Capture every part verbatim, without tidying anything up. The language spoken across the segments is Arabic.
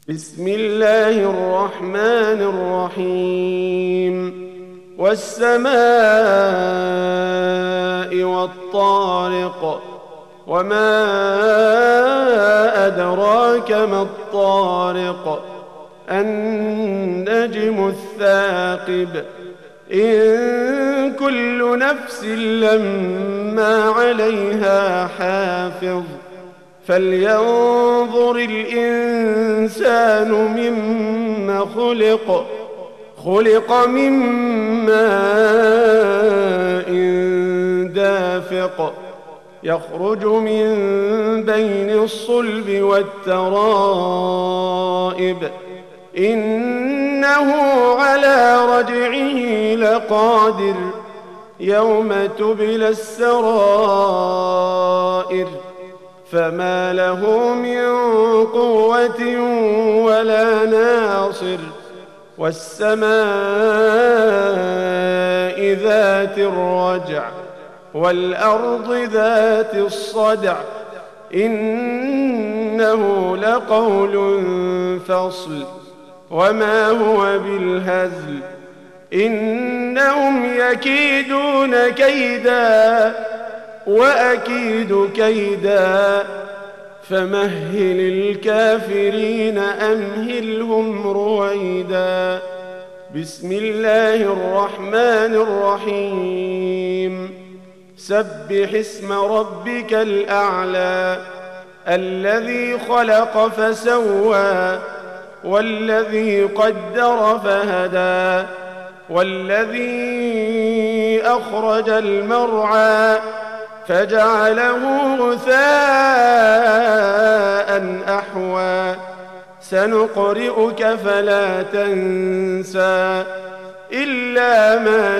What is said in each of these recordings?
بسم الله الرحمن الرحيم والسماء والطارق وما أدراك ما الطارق النجم الثاقب إن كل نفس لما عليها حافظ فلينظر الإنسان مما خلق خلق من ماء دافق يخرج من بين الصلب والترائب إنه على رجعه لقادر يوم تبلى السرائر فما له من قوة ولا ناصر والسماء ذات الرجع والأرض ذات الصدع إنه لقول فصل وما هو بالهزل إنهم يكيدون كيدا وأكيد كيدا فمهل الكافرين أمهلهم رويدا بسم الله الرحمن الرحيم سبح اسم ربك الأعلى الذي خلق فسوى والذي قدر فهدى والذي أخرج المرعى فجعله غثاء أحوى سنقرئك فلا تنسى إلا ما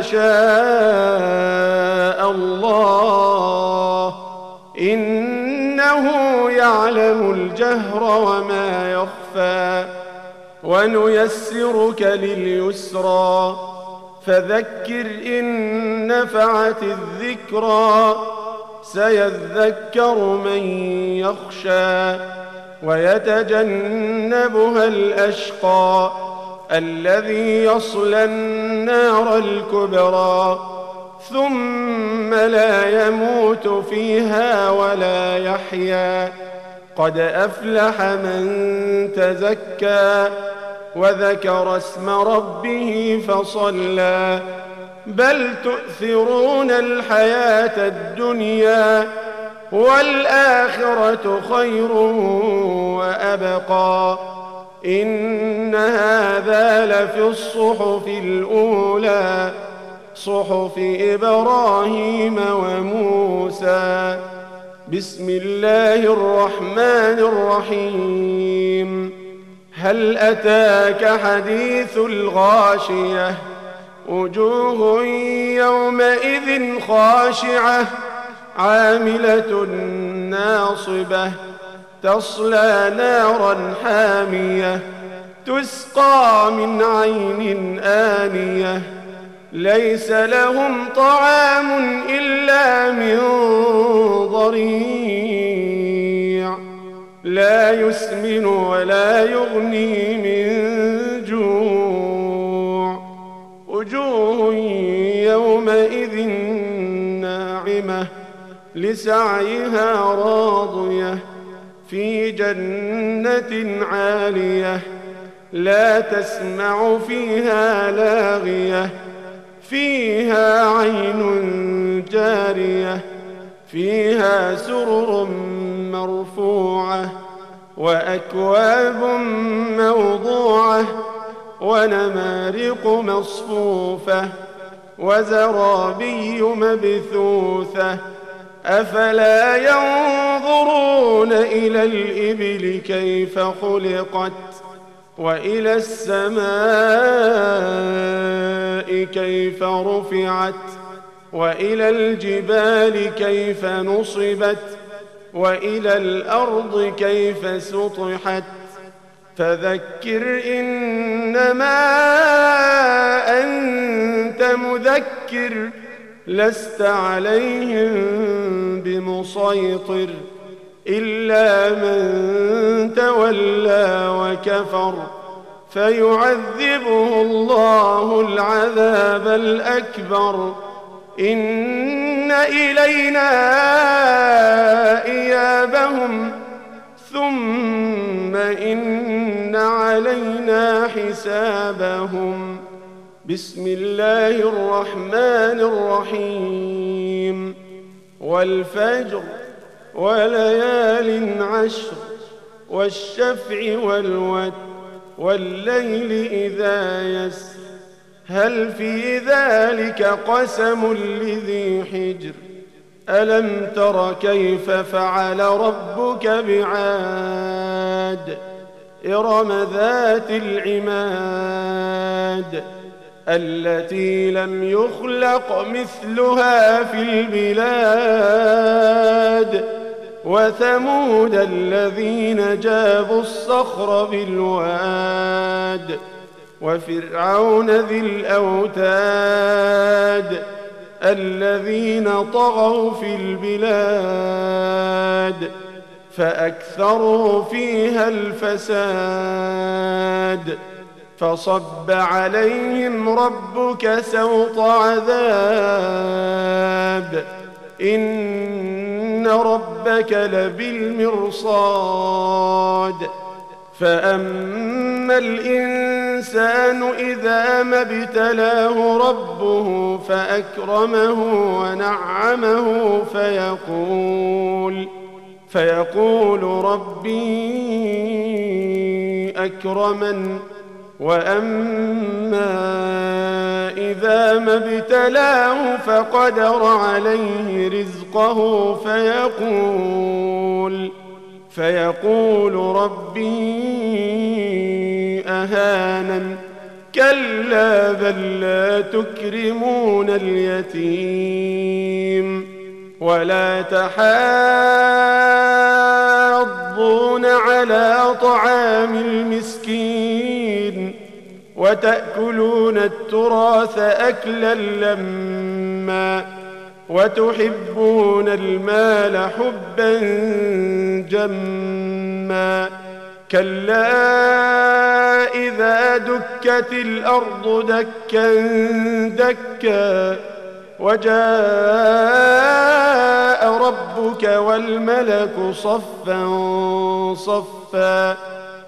شاء الله إنه يعلم الجهر وما يخفى ونيسرك لليسرى فذكر إن نفعت الذكرى سيذكر من يخشى ويتجنبها الأشقى الذي يصلى النار الكبرى ثم لا يموت فيها ولا يحيا قد أفلح من تزكى وذكر اسم ربه فصلى بل تؤثرون الحياة الدنيا والآخرة خير وأبقى إن هذا لفي الصحف الأولى صحف إبراهيم وموسى بسم الله الرحمن الرحيم هل أتاك حديث الغاشية وجوه يومئذ خاشعة عاملة ناصبة تصلى نارا حامية تسقى من عين آنية ليس لهم طعام إلا من ضريع لا يسمن ولا يغني من جوع وجوه يومئذ ناعمة لسعيها راضية في جنة عالية لا تسمع فيها لاغية فيها عين جارية فيها سرر مرفوعة وأكواب موضوعة ونمارق مصفوفة وزرابي مبثوثة أفلا ينظرون إلى الإبل كيف خلقت وإلى السماء كيف رفعت وإلى الجبال كيف نصبت وإلى الأرض كيف سطحت فذكر إنما أنت مذكر لست عليهم بمسيطر إلا من تولى وكفر فيعذبه الله العذاب الأكبر. إن إلينا إيابهم ثم إن علينا حسابهم. بسم الله الرحمن الرحيم. والفجر وليال عشر والشفع والوتر والليل إذا يسر هل في ذلك قسم لذي حجر. ألم تر كيف فعل ربك بعاد إرم ذات العماد التي لم يخلق مثلها في البلاد. وثمود الذين جابوا الصخر بالواد وفرعون ذي الأوتاد الذين طغوا في البلاد فأكثروا فيها الفساد. فصب عليهم ربك سوط عذاب إن ربك لبالمرصاد. فأما الإنسان إذا ما ابتلاه ربه فأكرمه ونعمه فيقول فيقول ربي أكرمن. وأما إذا ما ابتلاه فقدر عليه رزقه فيقول فيقول ربي أهانن. كلا بل لا تكرمون اليتيم ولا تحاضون على طعام المسكين وتأكلون التراث أكلا لما وتحبون المال حبا جما. كلا إذا دكت الأرض دكا دكا وجاء ربك والملك صفا صفا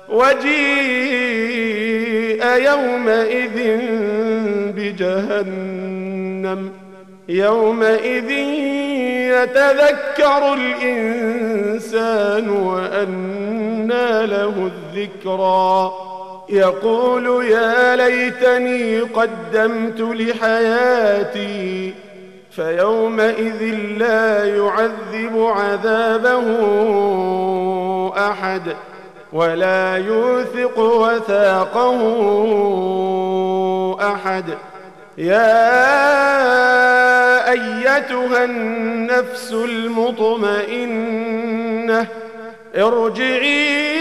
وجيء يومئذ بجهنم يومئذ يتذكر الإنسان وأنى له الذكرى. يقول يا ليتني قدمت لحياتي فيومئذ لا يعذب عذابه أحد ولا يوثق وثاقه أحد. يا أيتها النفس المطمئنة ارجعي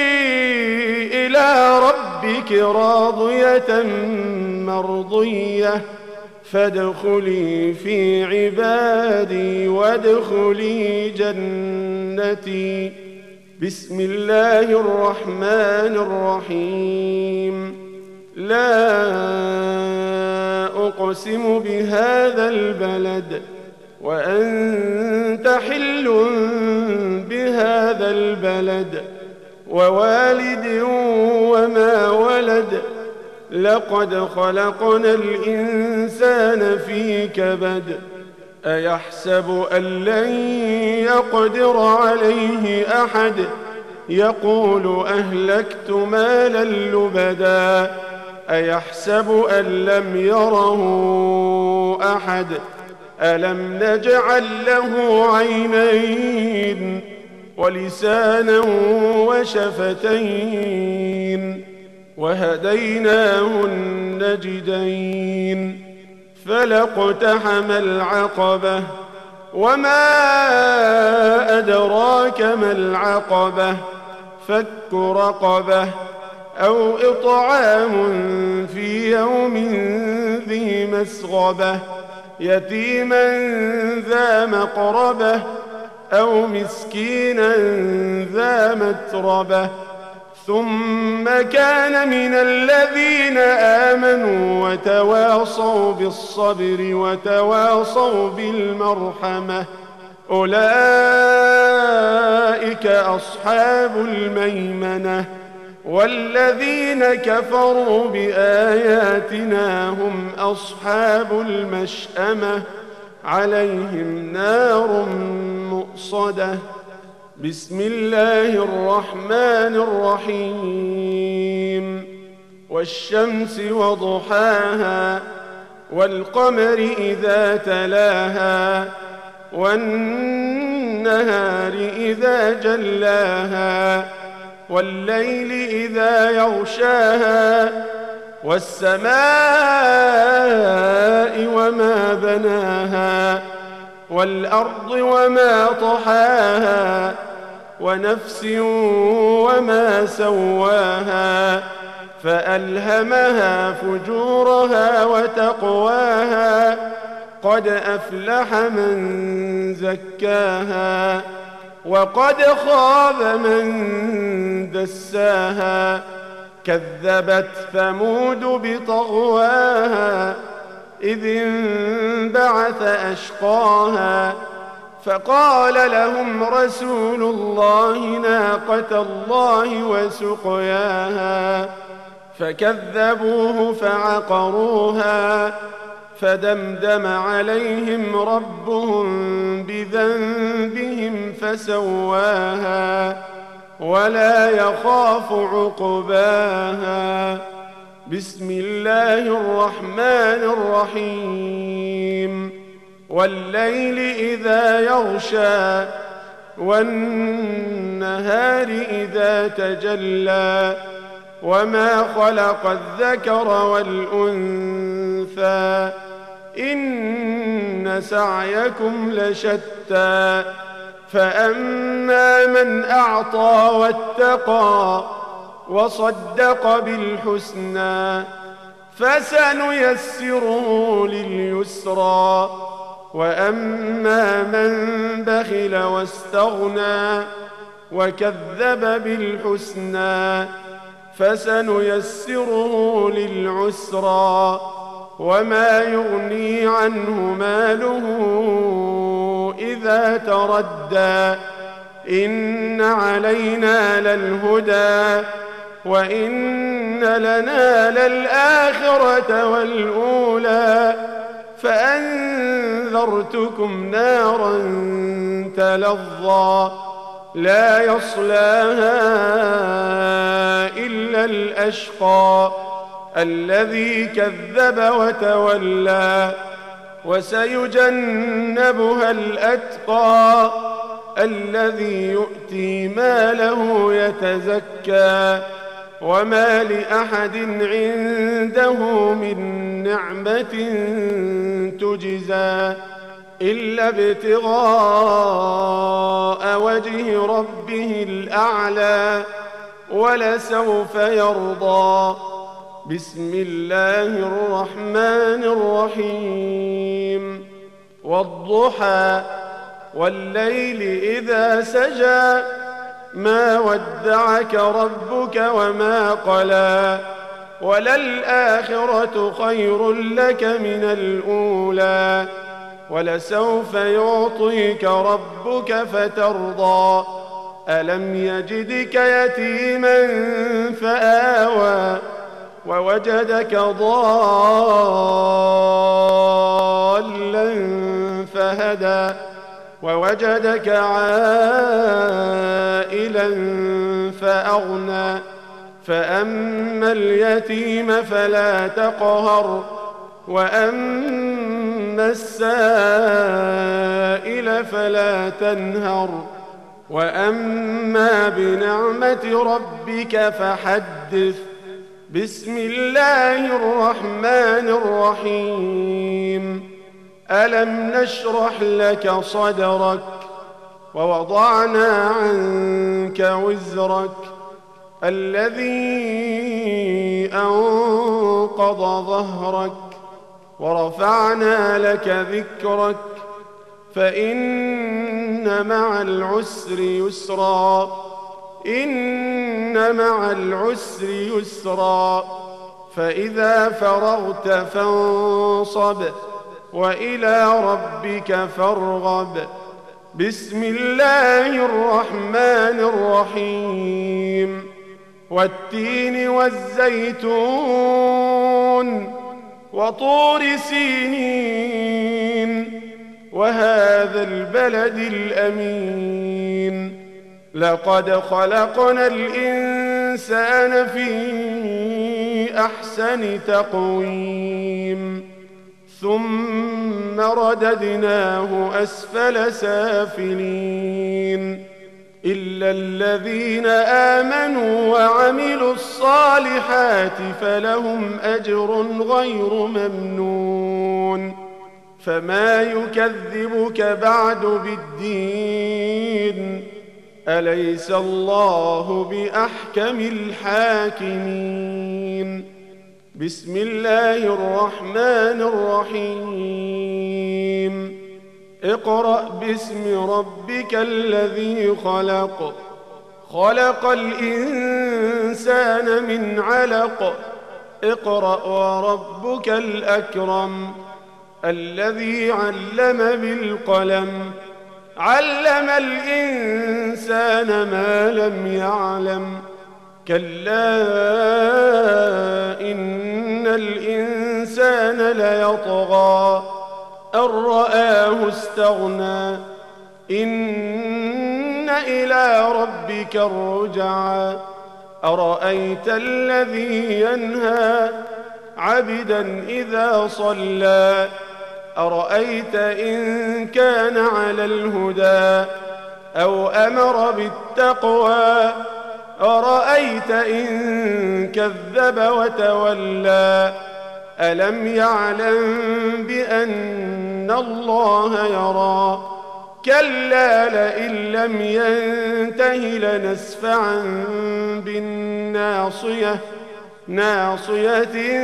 إلى ربك راضية مرضية فادخلي في عبادي وادخلي جنتي. بسم الله الرحمن الرحيم. لا أقسم بهذا البلد وأنت حل بهذا البلد ووالد وما ولد. لقد خلقنا الإنسان في كبد. أيحسب أن لن يقدر عليه أحد يقول أهلكت مالا لبدا. أيحسب أن لم يره أحد ألم نجعل له عينين ولسانا وشفتين وهديناه النجدين. فلاقتحم العقبة وما أدراك ما العقبة. فك رقبة أو إطعام في يوم ذي مسغبة يتيما ذا مقربة أو مسكينا ذا متربة ثم كان من الذين آمنوا وتواصوا بالصبر وتواصوا بالمرحمة أولئك أصحاب الميمنة والذين كفروا بآياتنا هم أصحاب المشأمة عليهم نار مؤصدة. بسم الله الرحمن الرحيم والشمس وضحاها والقمر إذا تلاها والنهار إذا جلاها والليل إذا يغشاها والسماء وما بناها والأرض وما طحاها ونفس وما سواها فألهمها فجورها وتقواها قد أفلح من زكاها وقد خاب من دساها كذبت ثمود بطغواها إذ انبعث أشقاها فقال لهم رسول الله ناقة الله وسقياها فكذبوه فعقروها فدمدم عليهم ربهم بذنبهم فسواها ولا يخاف عقباها. بسم الله الرحمن الرحيم والليل إذا يغشى والنهار إذا تجلى وما خلق الذكر والأنثى إن سعيكم لشتى فأما من أعطى واتقى وصدق بالحسنى فسنيسره لليسرى وأما من بخل واستغنى وكذب بالحسنى فسنيسره للعسرى وما يغني عنه ماله إذا تردى إن علينا للهدى وإن لنا للآخرة والأولى فأنذرتكم نارا تلظى لا يصلاها إلا الأشقى الذي كذب وتولى وسيجنبها الأتقى الذي يؤتي ماله يتزكى وما لأحد عنده من نعمة تجزى إلا ابتغاء وجه ربه الأعلى ولسوف يرضى. بسم الله الرحمن الرحيم والضحى والليل إذا سجى ما ودعك ربك وما قلى وللآخرة خير لك من الأولى ولسوف يعطيك ربك فترضى ألم يجدك يتيما فآوى ووجدك ضالا فهدى ووجدك عائلا فأغنى فأما اليتيم فلا تقهر وأما السائل فلا تنهر وأما بنعمة ربك فحدث. بسم الله الرحمن الرحيم ألم نشرح لك صدرك ووضعنا عنك وزرك الذي أنقض ظهرك ورفعنا لك ذكرك فإن إن مع العسر يسرا إن مع العسر يسرا فإذا فرغت فانصب وإلى ربك فارغب بسم الله الرحمن الرحيم والتين والزيتون وطور سينين وهذا البلد الأمين لقد خلقنا الإنسان في أحسن تقويم ثم رددناه أسفل سافلين إلا الذين آمنوا وعملوا الصالحات فلهم أجر غير ممنون فما يكذبك بعد بالدين أليس الله بأحكم الحاكمين بسم الله الرحمن الرحيم اقرأ باسم ربك الذي خلق خلق الإنسان من علق اقرأ وربك الأكرم الذي علم بالقلم علم الإنسان ما لم يعلم كلا إن الإنسان ليطغى أن رآه استغنى إن إلى ربك الرجعى أرأيت الذي ينهى عبدا إذا صلى أرأيت إن كان على الهدى أو أمر بالتقوى أرأيت إن كذب وتولى ألم يعلم بأن الله يرى كلا لئن لم ينته لنسفعا بالناصية ناصية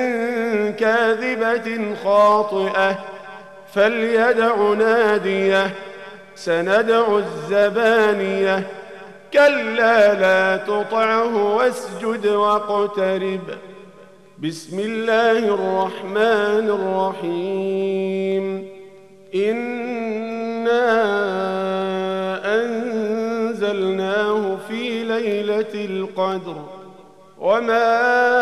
كاذبة خاطئة فليدع ناديه سندع الزبانية كلا لا تطعه واسجد واقترب بسم الله الرحمن الرحيم إنا أنزلناه في ليلة القدر وما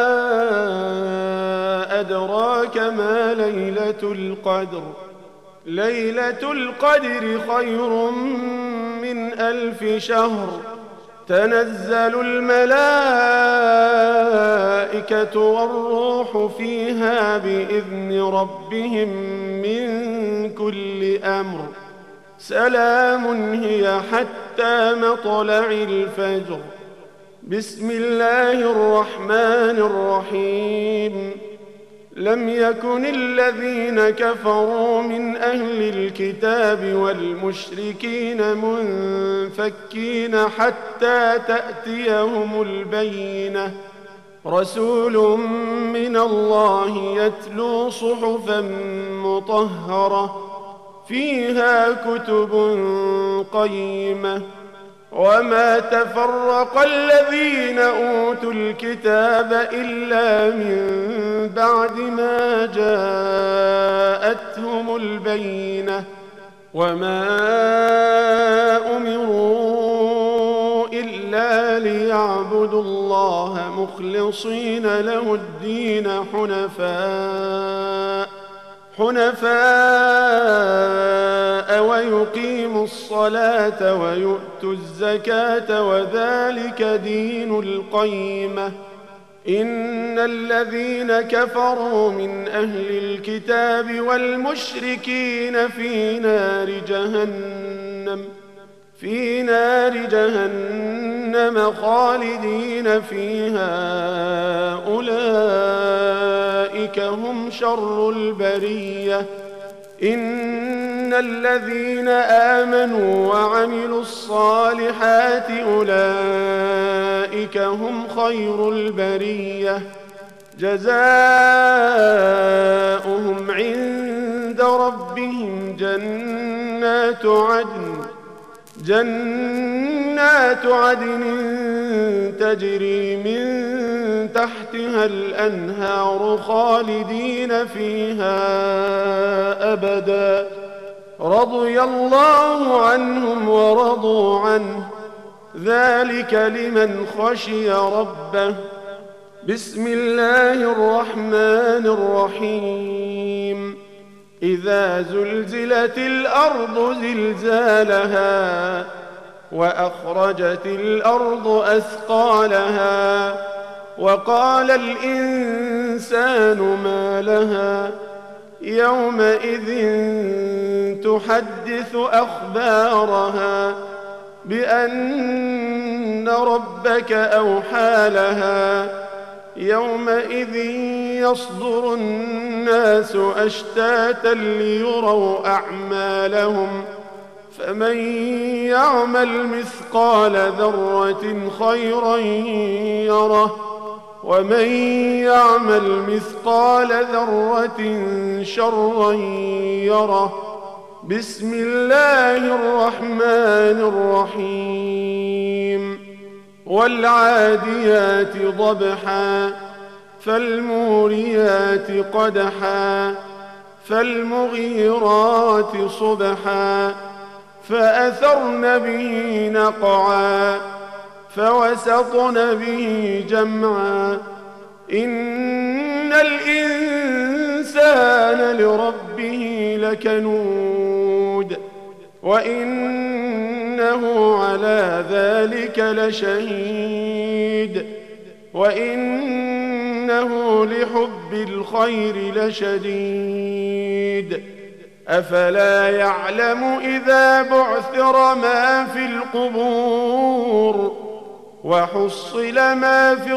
أدراك ما ليلة القدر ليلة القدر خير من ألف شهر تنزل الملائكة والروح فيها بإذن ربهم من كل أمر سلام هي حتى مطلع الفجر بسم الله الرحمن الرحيم لم يكن الذين كفروا من أهل الكتاب والمشركين منفكين حتى تأتيهم البينة رسول من الله يتلو صحفا مطهرة فيها كتب قيمة وما تفرق الذين أوتوا الكتاب إلا من بعد ما جاءتهم البينة وما أمروا إلا ليعبدوا الله مخلصين له الدين حنفاء حنفاء ويقيموا الصلاة ويؤتوا الزكاة وذلك دين القيمة إن الذين كفروا من أهل الكتاب والمشركين في نار جهنم في نار جهنم خالدين فيها أولئك هم شر البرية إن الذين آمنوا وعملوا الصالحات أولئك هم خير البرية جزاؤهم عند ربهم جنات عدن جنات عدن تجري من تحتها الأنهار خالدين فيها أبدا رضي الله عنهم ورضوا عنه ذلك لمن خشي ربه. بسم الله الرحمن الرحيم. إذا زلزلت الأرض زلزالها وأخرجت الأرض أثقالها وقال الإنسان ما لها يومئذ تحدث أخبارها بأن ربك أوحى لها يومئذ يصدر الناس أشتاتا ليروا أعمالهم فمن يعمل مثقال ذرة خيرا يره ومن يعمل مثقال ذرة شرا يره. بسم الله الرحمن الرحيم. والعاديات ضبحا فالموريات قدحا فالمغيرات صبحا فأثرن به نقعا فوسطن به جمعا. إن الإنسان لربه لكنود وإنه على ذلك لشهيد وإنه لحب الخير لشديد. أفلا يعلم إذا بعثر ما في القبور وحصل ما في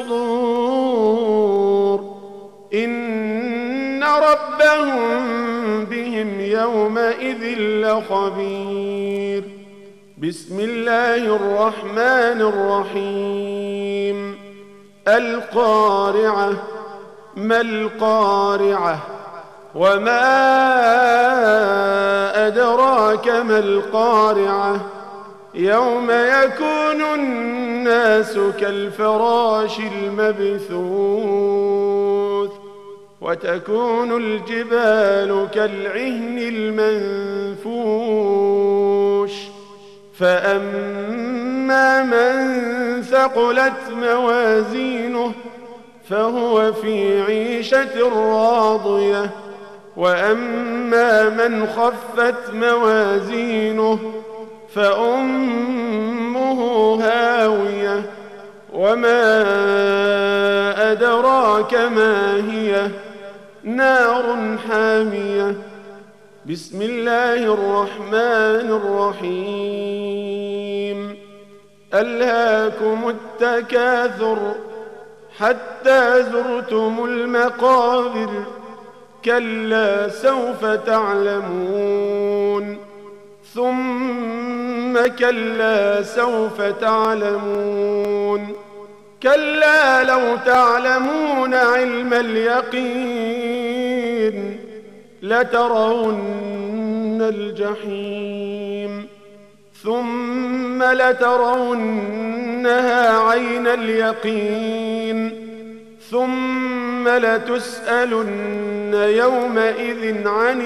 الصدور إن ربهم بهم يومئذ لخبير. بسم الله الرحمن الرحيم. القارعة ما القارعة وما أدراك ما القارعة يوم يكون الناس كالفراش المبثوث وتكون الجبال كالعهن المنفوش. فأما من ثقلت موازينه فهو في عيشة راضية وأما من خفت موازينه فأمه هاوية وما أدراك ما هي نار حامية. بسم الله الرحمن الرحيم. ألهاكم التكاثر حتى زرتم المقابر كلا سوف تعلمون ثم كلا سوف تعلمون كلا لو تعلمون علم اليقين لترون الجحيم ثم لترونها عين اليقين ثم لتسألن يومئذ عن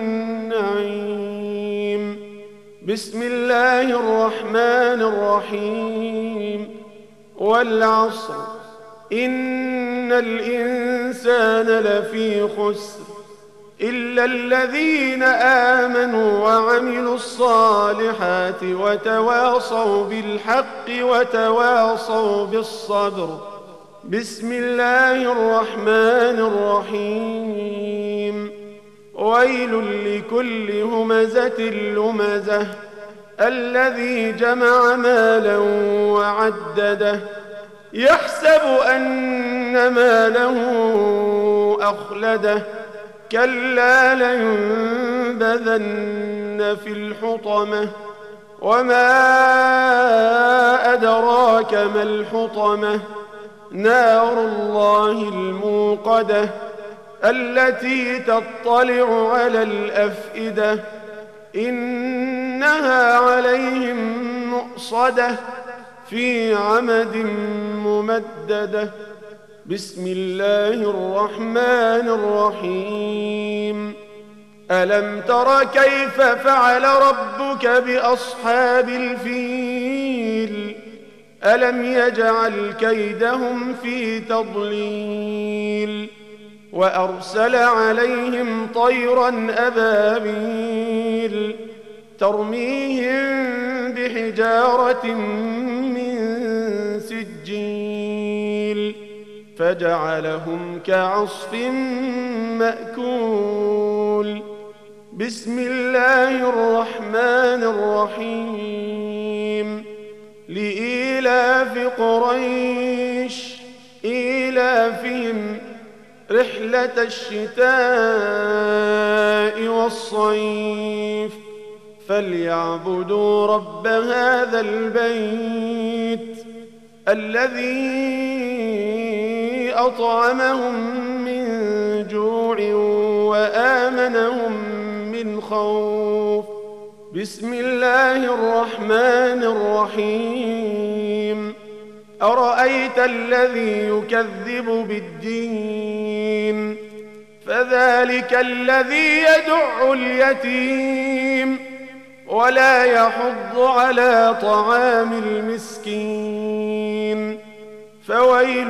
النعيم. بسم الله الرحمن الرحيم. والعصر إن الإنسان لفي خسر إلا الذين آمنوا وعملوا الصالحات وتواصوا بالحق وتواصوا بالصبر. بسم الله الرحمن الرحيم. ويل لكل همزة لمزة الذي جمع مالا وعدده يحسب أن ماله أخلده كلا لينبذن في الحطمة وما أدراك ما الحطمة نار الله الموقدة التي تطلع على الأفئدة إن إنها عليهم مؤصدة في عمد ممددة. بسم الله الرحمن الرحيم. ألم تر كيف فعل ربك بأصحاب الفيل؟ ألم يجعل كيدهم في تضليل وأرسل عليهم طيرا أبابيل ترميهم بحجارة من سجيل فجعلهم كعصف مأكول. بسم الله الرحمن الرحيم. لإيلاف قريش إيلافهم رحلة الشتاء والصيف فليعبدوا رب هذا البيت الذي أطعمهم من جوع وآمنهم من خوف. بسم الله الرحمن الرحيم. أرأيت الذي يكذب بالدين فذلك الذي يدع اليتيم ولا يحض على طعام المسكين. فويل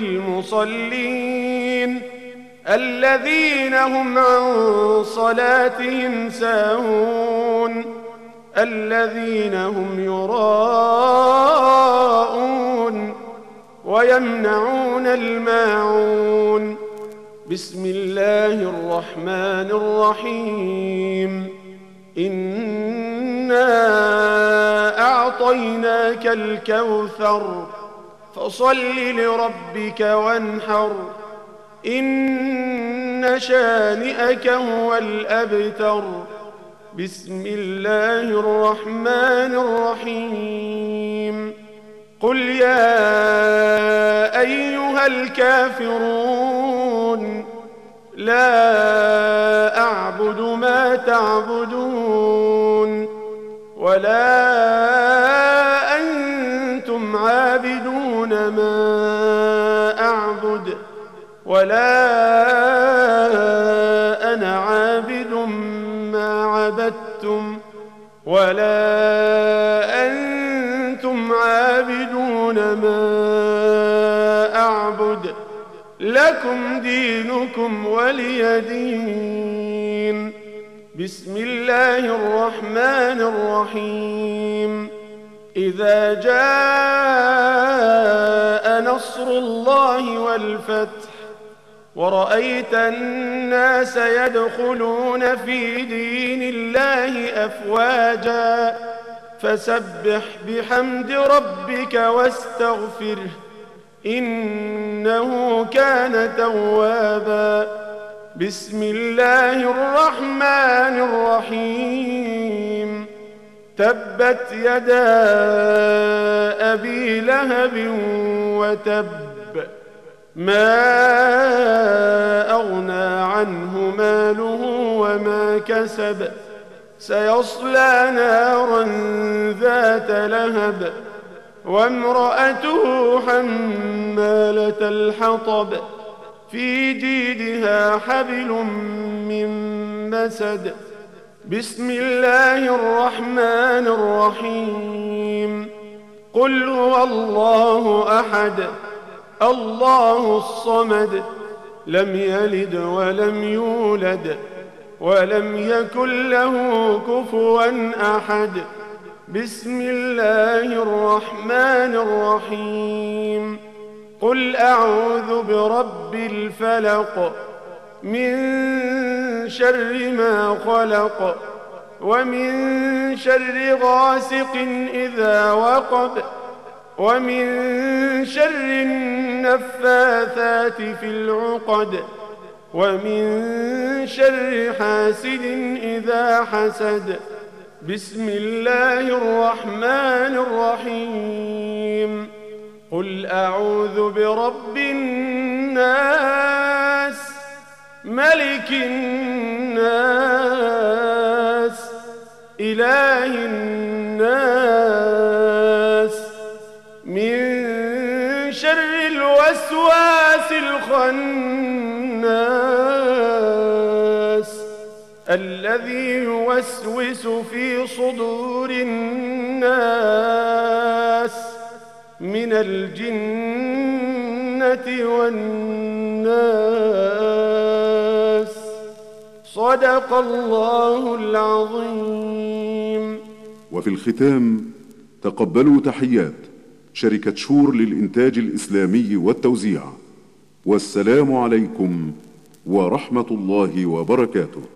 للمصلين الذين هم عن صلاتهم ساهون الذين هم يراءون ويمنعون الماعون. بسم الله الرحمن الرحيم. إنا أعطيناك الكوثر فصل لربك وانحر إن شانئك هو الأبتر. بسم الله الرحمن الرحيم. قل يا أيها الكافرون لا أعبد ما تعبدون ولا أنتم عابدون ما أعبد ولا أنا عابد ما عبدتم ولا أنتم عابدون ما أعبد لكم دينكم ولي دين. بسم الله الرحمن الرحيم. إذا جاء نصر الله والفتح ورأيت الناس يدخلون في دين الله أفواجا فسبح بحمد ربك واستغفره إنه كان توابا. بسم الله الرحمن الرحيم. تبت يدا أبي لهب وتب ما أغنى عنه ماله وما كسب سيصلى نارا ذات لهب وامرأته حمالة الحطب في جيدها حبل من مسد. بسم الله الرحمن الرحيم. قل هو الله أحد الله الصمد لم يلد ولم يولد ولم يكن له كفوا أحد. بسم الله الرحمن الرحيم. قل أعوذ برب الفلق من شر ما خلق ومن شر غاسق إذا وقب ومن شر النفاثات في العقد ومن شر حاسد إذا حسد. بسم الله الرحمن الرحيم. قل أعوذ برب الناس ملك الناس إله الناس من شر الوسواس الخناس الذي يوسوس في صدور الناس من الجنة والناس. صدق الله العظيم. وفي الختام تقبلوا تحيات شركة شور للإنتاج الإسلامي والتوزيع، والسلام عليكم ورحمة الله وبركاته.